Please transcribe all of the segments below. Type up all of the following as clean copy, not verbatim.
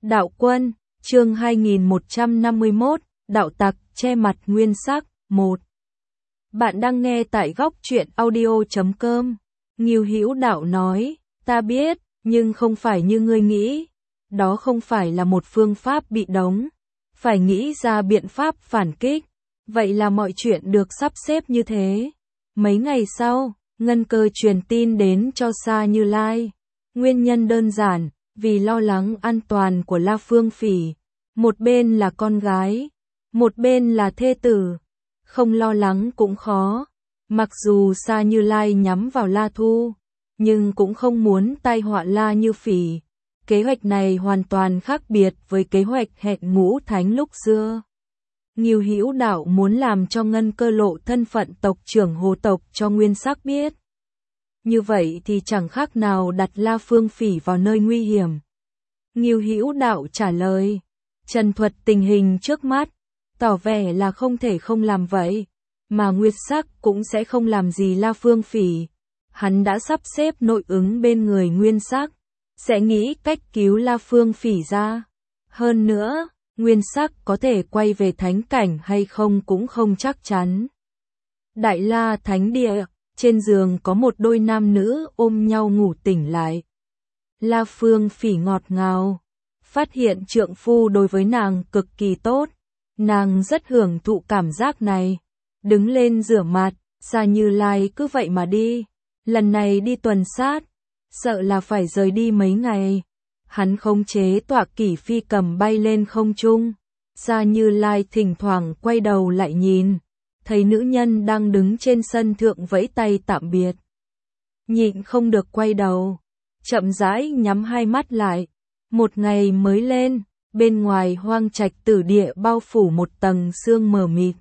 Đạo quân, chương 2151, đạo tặc che mặt nguyên sắc, 1. Bạn đang nghe tại góc truyện audio.com. Ngưu Hữu Đạo nói, ta biết, nhưng không phải như ngươi nghĩ. Đó không phải là một phương pháp bị đóng. Phải nghĩ ra biện pháp phản kích. Vậy là mọi chuyện được sắp xếp như thế. Mấy ngày sau, Ngân Cơ truyền tin đến cho Sa Như Lai. Nguyên nhân đơn giản, vì lo lắng an toàn của La Phương Phỉ. Một bên là con gái, một bên là thê tử. Không lo lắng cũng khó. Mặc dù Sa Như Lai nhắm vào La Thu, nhưng cũng không muốn tai họa La Như Phỉ. Kế hoạch này hoàn toàn khác biệt với kế hoạch hẹn ngũ thánh lúc xưa. Ngưu Hữu Đạo muốn làm cho Ngân Cơ lộ thân phận tộc trưởng Hồ tộc cho Nguyên Sắc biết. Như vậy thì chẳng khác nào đặt La Phương Phỉ vào nơi nguy hiểm. Ngưu Hữu Đạo trả lời, trần thuật tình hình trước mắt, tỏ vẻ là không thể không làm vậy, mà Nguyệt Sắc cũng sẽ không làm gì La Phương Phỉ. Hắn đã sắp xếp nội ứng bên người Nguyên Sắc, sẽ nghĩ cách cứu La Phương Phỉ ra. Hơn nữa, Nguyên Sắc có thể quay về thánh cảnh hay không cũng không chắc chắn. Đại La Thánh Địa, trên giường có một đôi nam nữ ôm nhau ngủ tỉnh lại. La Phương Phỉ ngọt ngào, phát hiện trượng phu đối với nàng cực kỳ tốt. Nàng rất hưởng thụ cảm giác này. Đứng lên rửa mặt, Sa Như Lai cứ vậy mà đi. Lần này đi tuần sát, sợ là phải rời đi mấy ngày. Hắn khống chế tọa kỷ phi cầm bay lên không trung. Sa Như Lai thỉnh thoảng quay đầu lại nhìn, thấy nữ nhân đang đứng trên sân thượng vẫy tay tạm biệt. Nhịn không được quay đầu, chậm rãi nhắm hai mắt lại. Một ngày mới lên, bên ngoài hoang trạch tử địa bao phủ một tầng sương mờ mịt.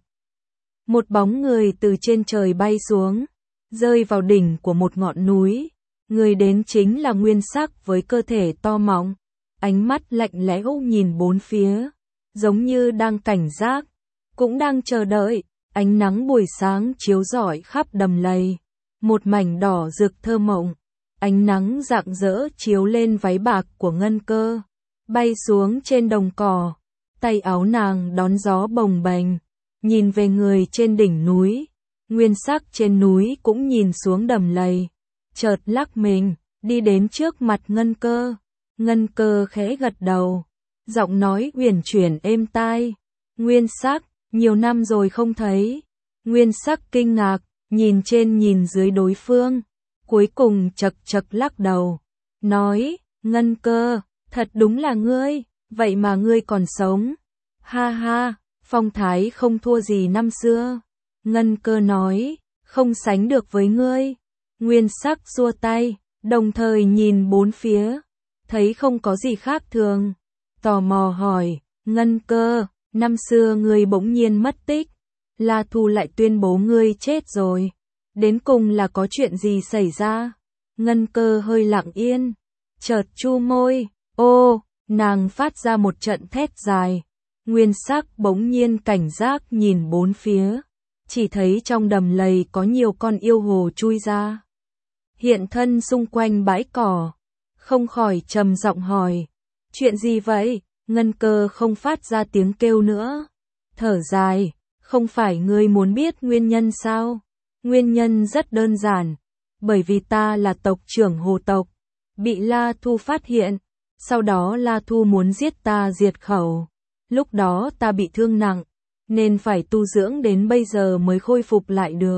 Một bóng người từ trên trời bay xuống, rơi vào đỉnh của một ngọn núi. Người đến chính là Nguyên Sắc với cơ thể to mọng, ánh mắt lạnh lẽo nhìn bốn phía, giống như đang cảnh giác, cũng đang chờ đợi. Ánh nắng buổi sáng chiếu rọi khắp đầm lầy, một mảnh đỏ rực thơ mộng. Ánh nắng rạng rỡ chiếu lên váy bạc của Ngân Cơ, bay xuống trên đồng cỏ, tay áo nàng đón gió bồng bềnh, nhìn về người trên đỉnh núi. Nguyên Sắc trên núi cũng nhìn xuống đầm lầy, chợt lắc mình, đi đến trước mặt Ngân Cơ. Ngân Cơ khẽ gật đầu, giọng nói uyển chuyển êm tai. Nguyên Sắc, nhiều năm rồi không thấy. Nguyên Sắc kinh ngạc, nhìn trên nhìn dưới đối phương, cuối cùng chật chật lắc đầu, nói, Ngân Cơ, thật đúng là ngươi, vậy mà ngươi còn sống. Ha ha, phong thái không thua gì năm xưa. Ngân Cơ nói, không sánh được với ngươi. Nguyên Sắc xua tay, đồng thời nhìn bốn phía, thấy không có gì khác thường. Tò mò hỏi, Ngân Cơ, năm xưa ngươi bỗng nhiên mất tích, La Thu lại tuyên bố ngươi chết rồi. Đến cùng là có chuyện gì xảy ra? Ngân Cơ hơi lặng yên, chợt chu môi, ô, nàng phát ra một trận thét dài. Nguyên Sắc bỗng nhiên cảnh giác nhìn bốn phía, chỉ thấy trong đầm lầy có nhiều con yêu hồ chui ra, hiện thân xung quanh bãi cỏ, không khỏi trầm giọng hỏi, chuyện gì vậy? Ngân Cơ không phát ra tiếng kêu nữa, thở dài, không phải ngươi muốn biết nguyên nhân sao? Nguyên nhân rất đơn giản, bởi vì ta là tộc trưởng Hồ tộc, bị La Thu phát hiện, sau đó La Thu muốn giết ta diệt khẩu. Lúc đó ta bị thương nặng, nên phải tu dưỡng đến bây giờ mới khôi phục lại được.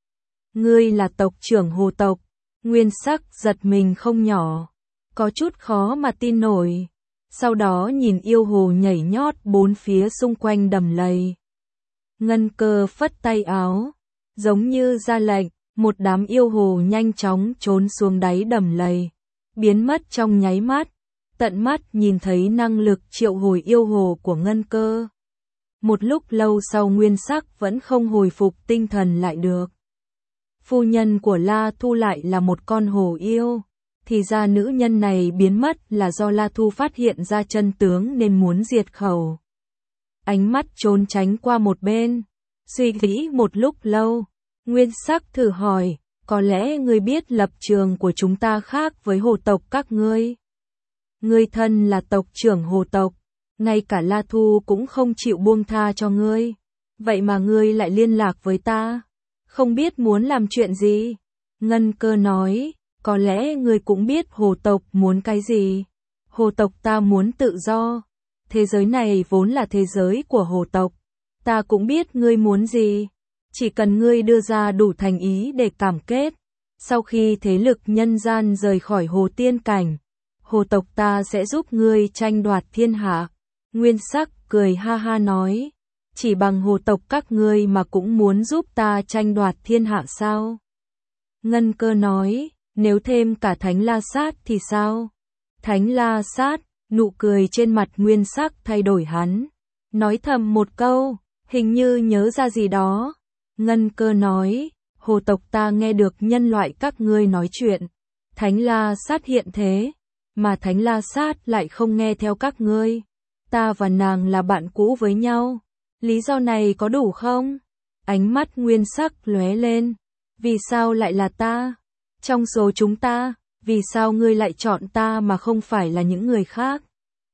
Ngươi là tộc trưởng Hồ tộc? Nguyên Sắc giật mình không nhỏ, có chút khó mà tin nổi. Sau đó nhìn yêu hồ nhảy nhót bốn phía xung quanh đầm lầy. Ngân Cơ phất tay áo, giống như ra lệnh, một đám yêu hồ nhanh chóng trốn xuống đáy đầm lầy, biến mất trong nháy mắt. Tận mắt nhìn thấy năng lực triệu hồi yêu hồ của Ngân Cơ. Một lúc lâu sau Nguyên Sắc vẫn không hồi phục tinh thần lại được. Phu nhân của La Thu lại là một con hồ yêu, thì ra nữ nhân này biến mất là do La Thu phát hiện ra chân tướng nên muốn diệt khẩu. Ánh mắt trốn tránh qua một bên, suy nghĩ một lúc lâu, Nguyên Sắc thử hỏi, có lẽ ngươi biết lập trường của chúng ta khác với hồ tộc các ngươi? Ngươi thân là tộc trưởng Hồ tộc, ngay cả La Thu cũng không chịu buông tha cho ngươi. Vậy mà ngươi lại liên lạc với ta, không biết muốn làm chuyện gì? Ngân Cơ nói, có lẽ ngươi cũng biết Hồ tộc muốn cái gì. Hồ tộc ta muốn tự do. Thế giới này vốn là thế giới của Hồ tộc. Ta cũng biết ngươi muốn gì. Chỉ cần ngươi đưa ra đủ thành ý để cam kết. Sau khi thế lực nhân gian rời khỏi Hồ Tiên Cảnh, Hồ tộc ta sẽ giúp ngươi tranh đoạt thiên hạ. Nguyên Sắc cười ha ha nói, chỉ bằng Hồ tộc các ngươi mà cũng muốn giúp ta tranh đoạt thiên hạ sao? Ngân Cơ nói, nếu thêm cả Thánh La Sát thì sao? Thánh La Sát, nụ cười trên mặt Nguyên Sắc thay đổi hắn. Nói thầm một câu, hình như nhớ ra gì đó. Ngân Cơ nói, Hồ tộc ta nghe được nhân loại các ngươi nói chuyện. Thánh La Sát hiện thế, mà Thánh La Sát lại không nghe theo các ngươi. Ta và nàng là bạn cũ với nhau. Lý do này có đủ không? Ánh mắt Nguyên Sắc lóe lên. Vì sao lại là ta? Trong số chúng ta, vì sao ngươi lại chọn ta mà không phải là những người khác?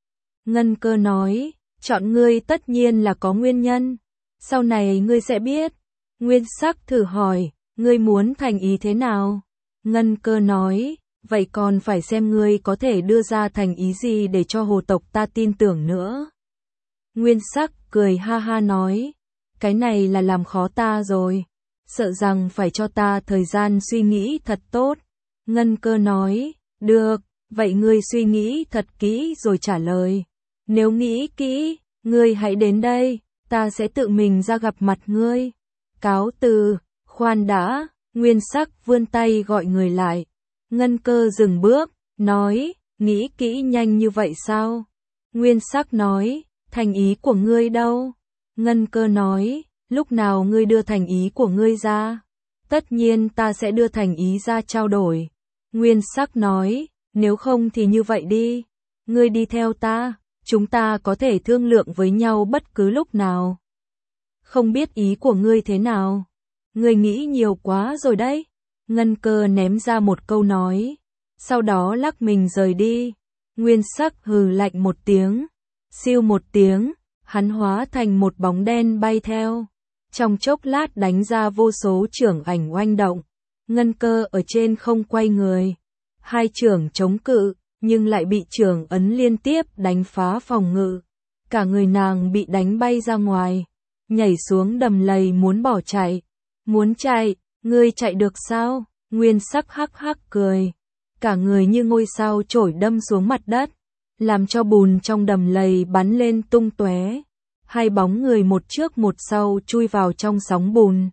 Ngân Cơ nói, chọn ngươi tất nhiên là có nguyên nhân. Sau này ngươi sẽ biết. Nguyên Sắc thử hỏi, ngươi muốn thành ý thế nào? Ngân Cơ nói, vậy còn phải xem ngươi có thể đưa ra thành ý gì để cho Hồ tộc ta tin tưởng nữa. Nguyên Sắc cười ha ha nói, cái này là làm khó ta rồi. Sợ rằng phải cho ta thời gian suy nghĩ thật tốt. Ngân Cơ nói, được, vậy ngươi suy nghĩ thật kỹ rồi trả lời. Nếu nghĩ kỹ, ngươi hãy đến đây, ta sẽ tự mình ra gặp mặt ngươi. Cáo từ, khoan đã, Nguyên Sắc vươn tay gọi người lại. Ngân Cơ dừng bước, nói, nghĩ kỹ nhanh như vậy sao? Nguyên Sắc nói, thành ý của ngươi đâu? Ngân Cơ nói, lúc nào ngươi đưa thành ý của ngươi ra? Tất nhiên ta sẽ đưa thành ý ra trao đổi. Nguyên Sắc nói, nếu không thì như vậy đi. Ngươi đi theo ta, chúng ta có thể thương lượng với nhau bất cứ lúc nào. Không biết ý của ngươi thế nào? Ngươi nghĩ nhiều quá rồi đấy. Ngân Cơ ném ra một câu nói, sau đó lắc mình rời đi. Nguyên Sắc hừ lạnh một tiếng, siêu một tiếng, hắn hóa thành một bóng đen bay theo. Trong chốc lát đánh ra vô số chưởng ảnh oanh động. Ngân Cơ ở trên không quay người. Hai chưởng chống cự, nhưng lại bị chưởng ấn liên tiếp đánh phá phòng ngự. Cả người nàng bị đánh bay ra ngoài, nhảy xuống đầm lầy muốn bỏ chạy. Muốn chạy, ngươi chạy được sao? Nguyên Sắc hắc hắc cười. Cả người như ngôi sao chổi đâm xuống mặt đất, làm cho bùn trong đầm lầy bắn lên tung tóe. Hai bóng người một trước một sau chui vào trong sóng bùn.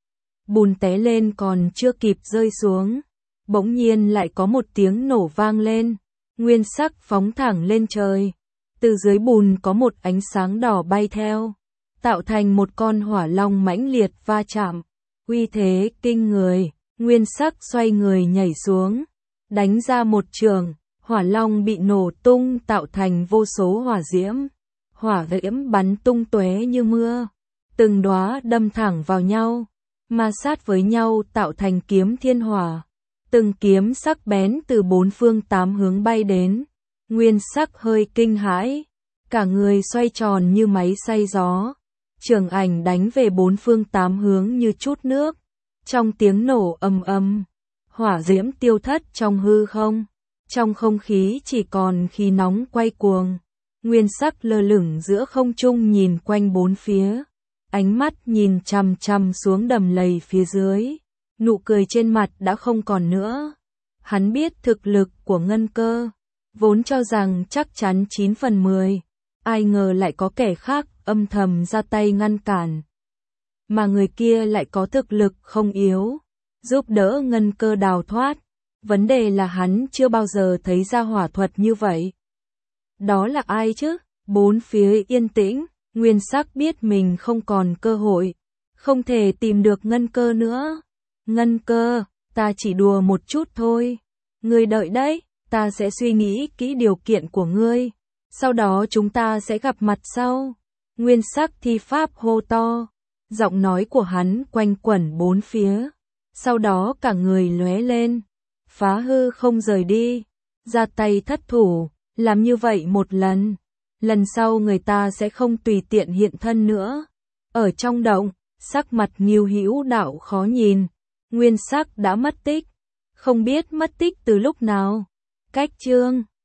Bùn té lên còn chưa kịp rơi xuống, bỗng nhiên lại có một tiếng nổ vang lên. Nguyên Sắc phóng thẳng lên trời. Từ dưới bùn có một ánh sáng đỏ bay theo, tạo thành một con hỏa long mãnh liệt va chạm. Uy thế kinh người, Nguyên Sắc xoay người nhảy xuống, đánh ra một chưởng, hỏa long bị nổ tung tạo thành vô số hỏa diễm. Hỏa diễm bắn tung tóe như mưa, từng đóa đâm thẳng vào nhau, ma sát với nhau tạo thành kiếm thiên hỏa. Từng kiếm sắc bén từ bốn phương tám hướng bay đến. Nguyên Sắc hơi kinh hãi, cả người xoay tròn như máy xay gió. Chưởng ảnh đánh về bốn phương tám hướng như chút nước. Trong tiếng nổ ầm ầm, hỏa diễm tiêu thất trong hư không. Trong không khí chỉ còn khí nóng quay cuồng. Nguyên Sắc lơ lửng giữa không trung nhìn quanh bốn phía. Ánh mắt nhìn chằm chằm xuống đầm lầy phía dưới. Nụ cười trên mặt đã không còn nữa. Hắn biết thực lực của Ngân Cơ, vốn cho rằng chắc chắn 9 phần 10. Ai ngờ lại có kẻ khác âm thầm ra tay ngăn cản. Mà người kia lại có thực lực không yếu, giúp đỡ Ngân Cơ đào thoát. Vấn đề là hắn chưa bao giờ thấy ra hỏa thuật như vậy. Đó là ai chứ? Bốn phía yên tĩnh, Nguyên Sắc biết mình không còn cơ hội, không thể tìm được Ngân Cơ nữa. Ngân Cơ, ta chỉ đùa một chút thôi. Ngươi đợi đấy, ta sẽ suy nghĩ kỹ điều kiện của ngươi. Sau đó chúng ta sẽ gặp mặt sau. Nguyên Sắc thi pháp hô to. Giọng nói của hắn quanh quẩn bốn phía. Sau đó cả người lóe lên, phá hư không rời đi, ra tay thất thủ, Làm như vậy một lần, lần sau người ta sẽ không tùy tiện hiện thân nữa. Ở trong động, sắc mặt Ngưu Hữu Đạo khó nhìn, Nguyên Sắc đã mất tích, không biết mất tích từ lúc nào. Cách chương